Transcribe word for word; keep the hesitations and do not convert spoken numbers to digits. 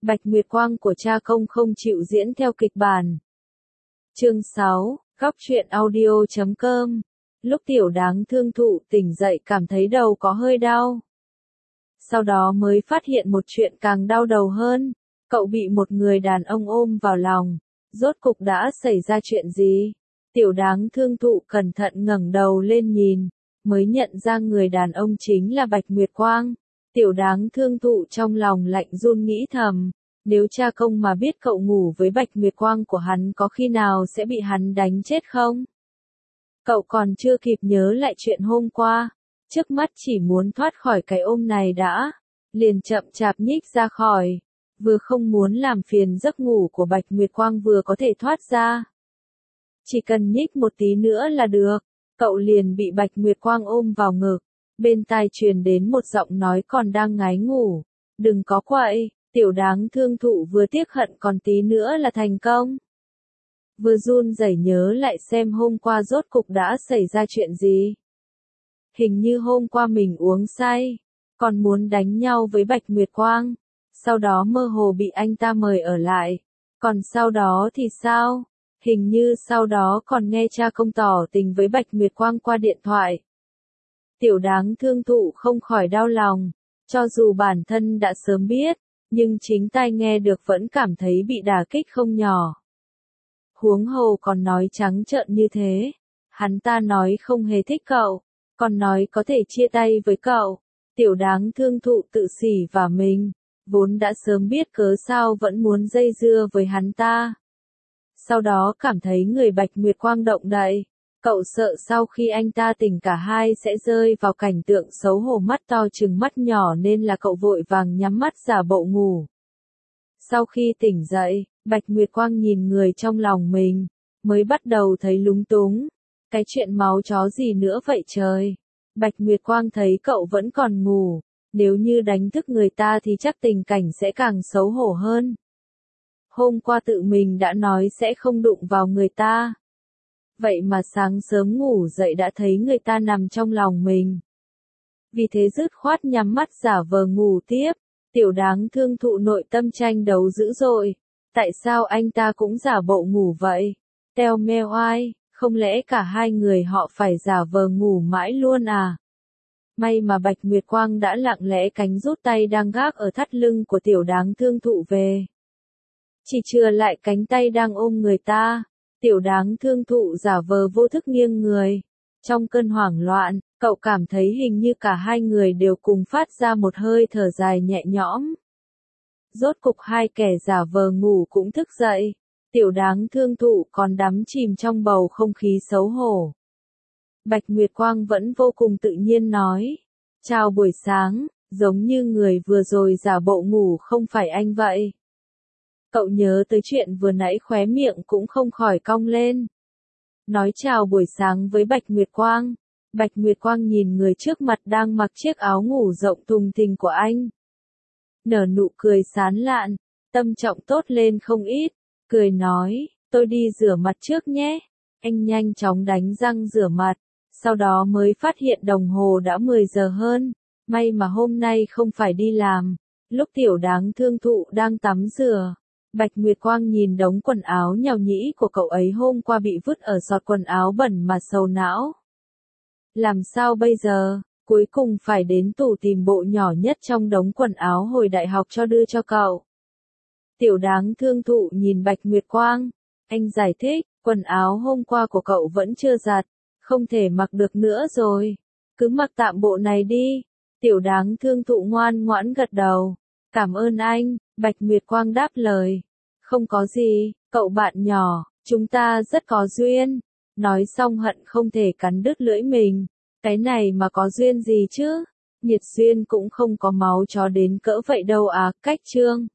Bạch Nguyệt Quang của cha công không chịu diễn theo kịch bản. Chương sáu, góc truyện audio chấm com. Lúc Tiểu Đáng Thương thụ tỉnh dậy cảm thấy đầu có hơi đau. Sau đó mới phát hiện một chuyện càng đau đầu hơn. Cậu bị một người đàn ông ôm vào lòng. Rốt cục đã xảy ra chuyện gì? Tiểu Đáng Thương thụ cẩn thận ngẩng đầu lên nhìn, mới nhận ra người đàn ông chính là Bạch Nguyệt Quang. Tiểu Đáng Thương thụ trong lòng lạnh run nghĩ thầm, nếu cha công mà biết cậu ngủ với Bạch Nguyệt Quang của hắn có khi nào sẽ bị hắn đánh chết không? Cậu còn chưa kịp nhớ lại chuyện hôm qua, trước mắt chỉ muốn thoát khỏi cái ôm này đã, liền chậm chạp nhích ra khỏi, vừa không muốn làm phiền giấc ngủ của Bạch Nguyệt Quang vừa có thể thoát ra. Chỉ cần nhích một tí nữa là được, cậu liền bị Bạch Nguyệt Quang ôm vào ngực, bên tai truyền đến một giọng nói còn đang ngái ngủ, đừng có quậy. Tiểu Đáng Thương thụ vừa tiếc hận còn tí nữa là thành công. Vừa run rẩy nhớ lại xem hôm qua rốt cục đã xảy ra chuyện gì. Hình như hôm qua mình uống say, còn muốn đánh nhau với Bạch Nguyệt Quang, sau đó mơ hồ bị anh ta mời ở lại. Còn sau đó thì sao? Hình như sau đó còn nghe cha công tỏ tình với Bạch Nguyệt Quang qua điện thoại. Tiểu Đáng Thương thụ không khỏi đau lòng, cho dù bản thân đã sớm biết, nhưng chính tai nghe được vẫn cảm thấy bị đả kích không nhỏ. Huống hồ còn nói trắng trợn như thế, hắn ta nói không hề thích cậu, còn nói có thể chia tay với cậu. Tiểu Đáng Thương thụ tự xỉ vào mình, vốn đã sớm biết cớ sao vẫn muốn dây dưa với hắn ta. Sau đó cảm thấy người Bạch Nguyệt Quang động đậy, cậu sợ sau khi anh ta tỉnh cả hai sẽ rơi vào cảnh tượng xấu hổ mắt to trừng mắt nhỏ nên là cậu vội vàng nhắm mắt giả bộ ngủ. Sau khi tỉnh dậy, Bạch Nguyệt Quang nhìn người trong lòng mình, mới bắt đầu thấy lúng túng. Cái chuyện máu chó gì nữa vậy trời? Bạch Nguyệt Quang thấy cậu vẫn còn ngủ, nếu như đánh thức người ta thì chắc tình cảnh sẽ càng xấu hổ hơn. Hôm qua tự mình đã nói sẽ không đụng vào người ta. Vậy mà sáng sớm ngủ dậy đã thấy người ta nằm trong lòng mình. Vì thế dứt khoát nhắm mắt giả vờ ngủ tiếp. Tiểu Đáng Thương thụ nội tâm tranh đấu dữ dội. Tại sao anh ta cũng giả bộ ngủ vậy? Teo meo ai, không lẽ cả hai người họ phải giả vờ ngủ mãi luôn à? May mà Bạch Nguyệt Quang đã lặng lẽ cánh rút tay đang gác ở thắt lưng của Tiểu Đáng Thương thụ về. Chỉ chừa lại cánh tay đang ôm người ta. Tiểu Đáng Thương thụ giả vờ vô thức nghiêng người. Trong cơn hoảng loạn, cậu cảm thấy hình như cả hai người đều cùng phát ra một hơi thở dài nhẹ nhõm. Rốt cục hai kẻ giả vờ ngủ cũng thức dậy. Tiểu Đáng Thương thụ còn đắm chìm trong bầu không khí xấu hổ. Bạch Nguyệt Quang vẫn vô cùng tự nhiên nói. Chào buổi sáng, giống như người vừa rồi giả bộ ngủ không phải anh vậy. Cậu nhớ tới chuyện vừa nãy khóe miệng cũng không khỏi cong lên. Nói chào buổi sáng với Bạch Nguyệt Quang. Bạch Nguyệt Quang nhìn người trước mặt đang mặc chiếc áo ngủ rộng thùng thình của anh. Nở nụ cười sán lạn, tâm trọng tốt lên không ít, cười nói, tôi đi rửa mặt trước nhé. Anh nhanh chóng đánh răng rửa mặt, sau đó mới phát hiện đồng hồ đã mười giờ hơn, may mà hôm nay không phải đi làm. Lúc Tiểu Đáng Thương thụ đang tắm rửa, Bạch Nguyệt Quang nhìn đống quần áo nhàu nhĩ của cậu ấy hôm qua bị vứt ở giọt quần áo bẩn mà sầu não. Làm sao bây giờ, cuối cùng phải đến tủ tìm bộ nhỏ nhất trong đống quần áo hồi đại học cho đưa cho cậu. Tiểu Đáng Thương thụ nhìn Bạch Nguyệt Quang, anh giải thích, quần áo hôm qua của cậu vẫn chưa giặt, không thể mặc được nữa rồi, cứ mặc tạm bộ này đi. Tiểu Đáng Thương thụ ngoan ngoãn gật đầu, cảm ơn anh. Bạch Nguyệt Quang đáp lời, không có gì, cậu bạn nhỏ, chúng ta rất có duyên. Nói xong hận không thể cắn đứt lưỡi mình, cái này mà có duyên gì chứ, nhiệt duyên cũng không có máu chó đến cỡ vậy đâu à. Cách chương